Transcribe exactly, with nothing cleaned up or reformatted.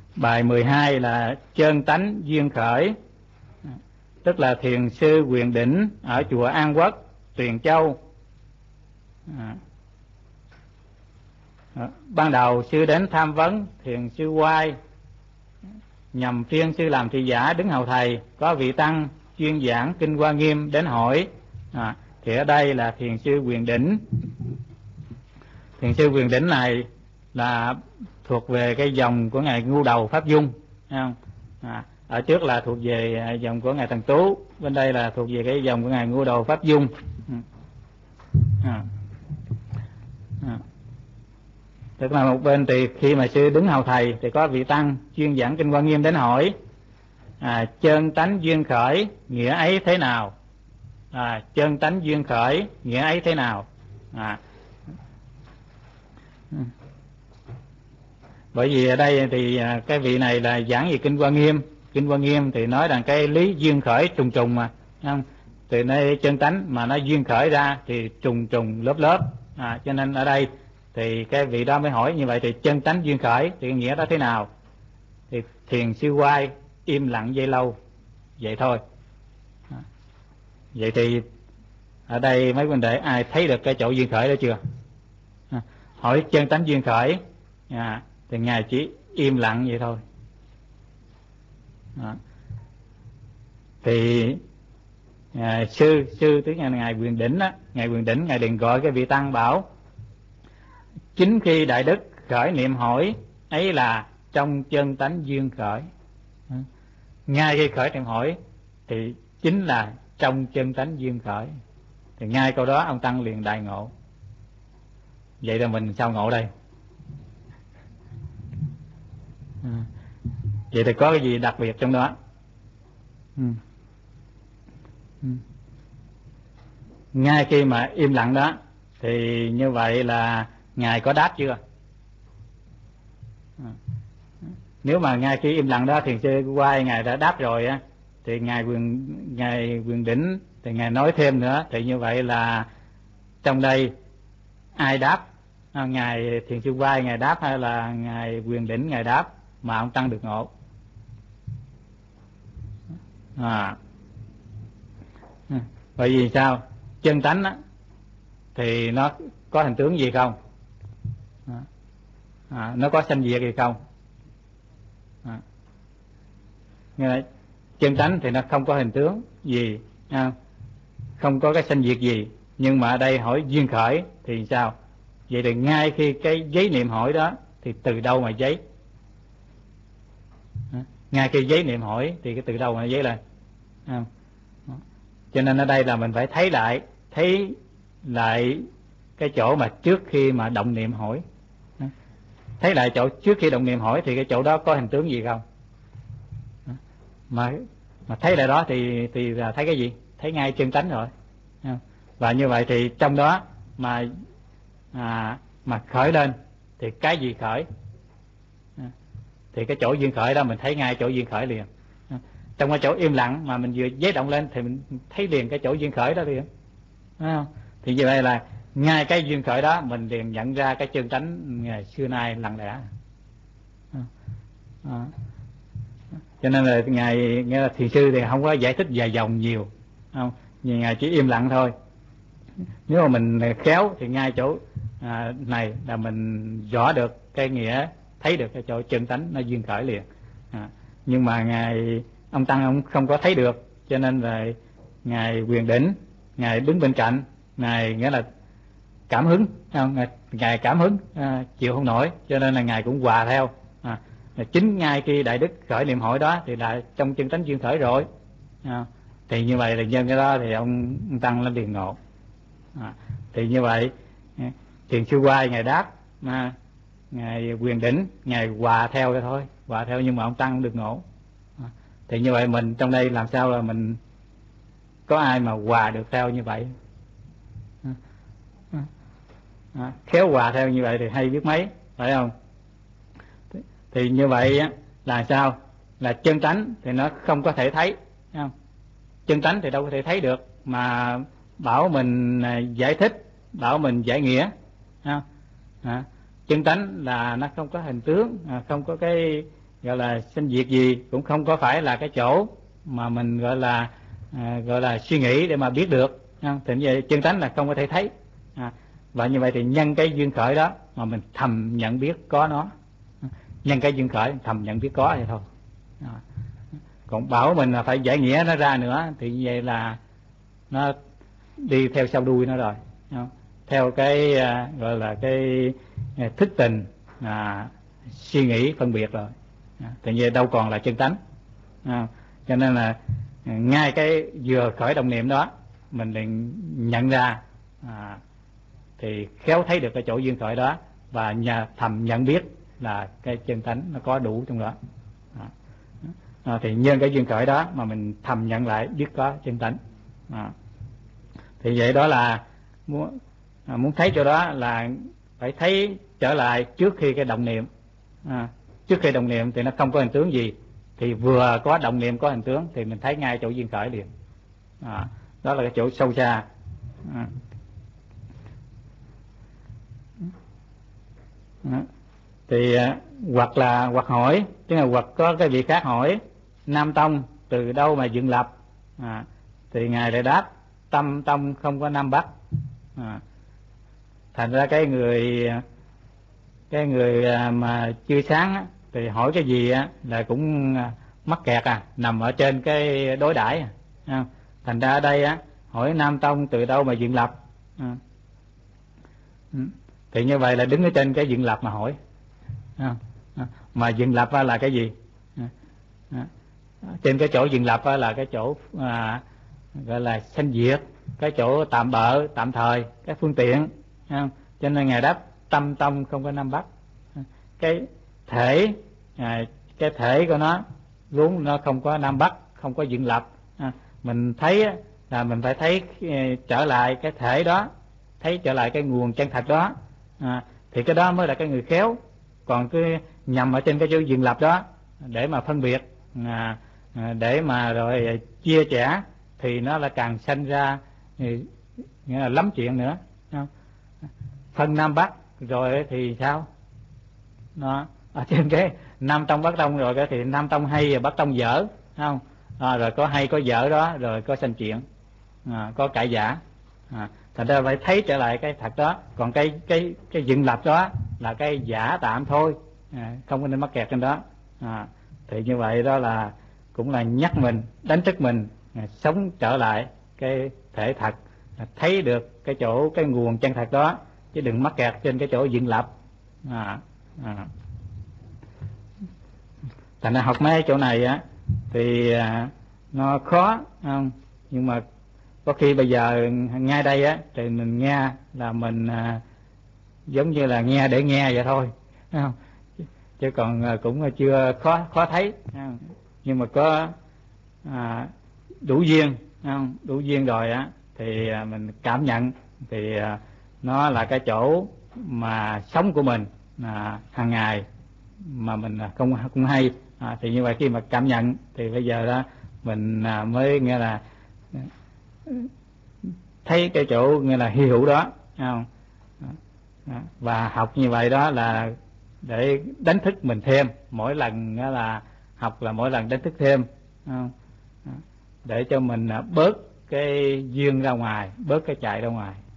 Bài mười hai là chân tánh duyên khởi, tức là thiền sư Quyền Đỉnh ở chùa An Quốc, Tuyền Châu. À. À, ban đầu sư đến tham vấn thiền sư Oai, nhằm phiên sư làm thị giả đứng hầu thầy. Có vị tăng chuyên giảng kinh Hoa Nghiêm đến hỏi, à, thì ở đây là thiền sư Quyền Đỉnh. Thiền sư Quyền Đỉnh này là thuộc về cái dòng của ngài Ngu Đầu Pháp Dung, thấy không? À, ở trước là thuộc về dòng của ngài Thần Tú, bên đây là thuộc về cái dòng của ngài Ngu Đầu Pháp Dung. À. À. Tức là một bên thì khi mà sư đứng hầu thầy thì có vị tăng chuyên giảng kinh Hoa Nghiêm đến hỏi, à, chân tánh duyên khởi nghĩa ấy thế nào? À, chân tánh duyên khởi nghĩa ấy thế nào? À. Bởi vì ở đây thì cái vị này là giảng về kinh Hoa Nghiêm. Kinh Hoa Nghiêm thì nói rằng cái lý duyên khởi trùng trùng mà, không? Từ nơi chân tánh mà nó duyên khởi ra thì trùng trùng lớp lớp, à, cho nên ở đây thì cái vị đó mới hỏi như vậy, thì chân tánh duyên khởi thì nghĩa đó thế nào? Thì thiền sư Oai im lặng dây lâu vậy thôi. À, vậy thì ở đây mấy huynh đệ ai thấy được cái chỗ duyên khởi đó chưa? À, hỏi chân tánh duyên khởi, à, thì ngài chỉ im lặng vậy thôi. À, thì à, sư sư tức là ngài Quyền Đỉnh á, ngài Quyền Đỉnh ngài đừng gọi cái vị tăng bảo chính khi đại đức khởi niệm hỏi ấy là trong chân tánh duyên khởi. À, ngay khi khởi niệm hỏi thì chính là trong chân tánh duyên khởi. Thì ngay câu đó ông tăng liền đại ngộ. Vậy là mình sao ngộ đây? À, vậy thì có cái gì đặc biệt trong đó? Ừ. Ừ. Ngay khi mà im lặng đó thì như vậy là ngài có đáp chưa? À. Nếu mà ngay khi im lặng đó thiền sư Oai ngài đã đáp rồi á, thì ngài quyền ngài Quyền Đỉnh thì ngài nói thêm nữa, thì như vậy là trong đây ai đáp? À, ngài thiền sư Oai ngài đáp hay là ngài Quyền Đỉnh ngài đáp mà ông tăng được ngộ? À. Bởi vì sao? Chân tánh á thì nó có hình tướng gì không? À. À, nó có sanh diệt gì không? À. Như vậy, chân tánh thì nó không có hình tướng gì, à, không có cái sanh diệt gì. Nhưng mà ở đây hỏi duyên khởi thì sao? Vậy thì ngay khi cái giấy niệm hỏi đó thì từ đâu mà giấy? À, ngay khi giấy niệm hỏi thì cái từ đâu mà giấy lên? À. Cho nên ở đây là mình phải thấy lại thấy lại cái chỗ mà trước khi mà động niệm hỏi. Thấy lại chỗ trước khi động niệm hỏi thì cái chỗ đó có hình tướng gì không? Mà mà thấy lại đó thì thì là thấy cái gì? Thấy ngay chân tánh rồi. Và như vậy thì trong đó mà à, mà khởi lên thì cái gì khởi? Thì cái chỗ duyên khởi đó mình thấy ngay chỗ duyên khởi liền. Trong cái chỗ im lặng mà mình vừa giấy động lên thì mình thấy liền cái chỗ duyên khởi đó liền. Không? Thì như vậy là ngay cái duyên khởi đó mình liền nhận ra cái chân tánh ngày xưa nay lặng lẽ. À. Cho nên là ngài nghe là thiền sư thì không có giải thích dài dòng nhiều, không, nhưng ngài chỉ im lặng thôi. Nếu mà mình khéo thì ngay chỗ à, này là mình rõ được cái nghĩa, thấy được cái chỗ chân tánh nó duyên khởi liền. À. Nhưng mà ngài ông tăng ông không có thấy được, cho nên là ngài Quyền Đỉnh ngài đứng bên cạnh, ngài nghĩa là cảm hứng, không? Ngài cảm hứng à, chịu không nổi, cho nên là ngài cũng hòa theo. À, chính ngay khi đại đức khởi niệm hỏi đó thì là trong chân tánh duyên khởi rồi. À, thì như vậy là nhân cái đó thì ông, ông tăng lên liền ngộ. À, thì như vậy thiền sư Oai ngài đáp, à, ngài Quyền Đỉnh ngài hòa theo cái thôi, hòa theo nhưng mà ông tăng không được ngộ. À, thì như vậy mình trong đây làm sao là mình có ai mà hòa được theo như vậy? À, à, à, khéo hòa theo như vậy thì hay biết mấy, phải không? Thì, thì như vậy là sao? Là chân tánh thì nó không có thể thấy, không? Chân tánh thì đâu có thể thấy được mà bảo mình giải thích, bảo mình giải nghĩa, không? À, chân tánh là nó không có hình tướng, à, không có cái gọi là sanh diệt gì cũng không có phải là cái chỗ mà mình gọi là à, gọi là suy nghĩ để mà biết được. Thì như vậy chân tánh là không có thể thấy. À, và như vậy thì nhân cái duyên khởi đó mà mình thầm nhận biết có nó, nhân cái duyên khởi thầm nhận biết có vậy thôi. À, còn bảo mình là phải giải nghĩa nó ra nữa thì như vậy là nó đi theo sau đuôi nó rồi, theo cái à, gọi là cái à, thức tình à, suy nghĩ phân biệt rồi. À, thì như vậy đâu còn là chân tánh. À, cho nên là ngay cái vừa khởi động niệm đó mình liền nhận ra, à, thì khéo thấy được cái chỗ duyên khởi đó và nhà thầm nhận biết là cái chân tánh nó có đủ trong đó. À, à, thì nhân cái duyên khởi đó mà mình thầm nhận lại biết có chân tánh. À, thì vậy đó là muốn, à, muốn thấy chỗ đó là phải thấy trở lại trước khi cái động niệm. À, trước khi động niệm thì nó không có hình tướng gì, thì vừa có động niệm có hình tướng thì mình thấy ngay chỗ duyên khởi liền. À, đó là cái chỗ sâu xa. À. À. Thì à, hoặc là hoặc hỏi, tức là hoặc có cái vị khác hỏi Nam Tông từ đâu mà dựng lập. À, thì ngài lại đáp Tâm Tông không có Nam Bắc. À, thành ra cái người cái người mà chưa sáng á, thì hỏi cái gì á là cũng mắc kẹt à, nằm ở trên cái đối đãi. À, thành ra ở đây á hỏi Nam Tông từ đâu mà dựng lập. À, thì như vậy là đứng ở trên cái dựng lập mà hỏi. À, à, mà dựng lập là cái gì? À, à, trên cái chỗ dựng lập là cái chỗ à, gọi là sanh diệt, cái chỗ tạm bợ tạm thời, cái phương tiện. À, cho nên ngài đáp Tâm Tông không có Nam Bắc. À, cái thể à, cái thể của nó vốn nó không có Nam Bắc, không có dựng lập. À, mình thấy là mình phải thấy trở lại cái thể đó, thấy trở lại cái nguồn chân thật đó. À, thì cái đó mới là cái người khéo. Còn cứ nhầm ở trên cái chỗ dựng lập đó để mà phân biệt, à, để mà rồi chia sẻ thì nó là càng sanh ra thì, nghĩa là lắm chuyện nữa. Phân Nam Bắc rồi thì sao? Nó ở trên cái Nam Tông Bắc Tông rồi thì Nam Tông hay và Bắc Tông dở, không? À, rồi có hay có dở đó, rồi có sanh chuyện, à, có cãi giả. À, thành ra phải thấy trở lại cái thật đó. Còn cái cái cái dựng lập đó là cái giả tạm thôi, à, không có nên mắc kẹt trên đó. À, thì như vậy đó là cũng là nhắc mình, đánh thức mình à, sống trở lại cái thể thật, à, thấy được cái chỗ cái nguồn chân thật đó, chứ đừng mắc kẹt trên cái chỗ dựng lập. À, à. Thành ra học mấy chỗ này á thì à, nó khó, không? Nhưng mà có khi bây giờ ngay đây á thì mình nghe là mình à, giống như là nghe để nghe vậy thôi, không? Chứ còn à, cũng chưa khó khó thấy, không? Nhưng mà có à, đủ duyên, không? Đủ duyên rồi á thì à, mình cảm nhận thì à, nó là cái chỗ mà sống của mình à, hàng ngày mà mình không không hay. À, thì như vậy khi mà cảm nhận thì bây giờ đó mình à, mới nghe là thấy cái chỗ nghe là hy hữu đó, không? À, và học như vậy đó là để đánh thức mình thêm, mỗi lần là học là mỗi lần đánh thức thêm, không? Để cho mình bớt cái duyên ra ngoài, bớt cái chạy ra ngoài.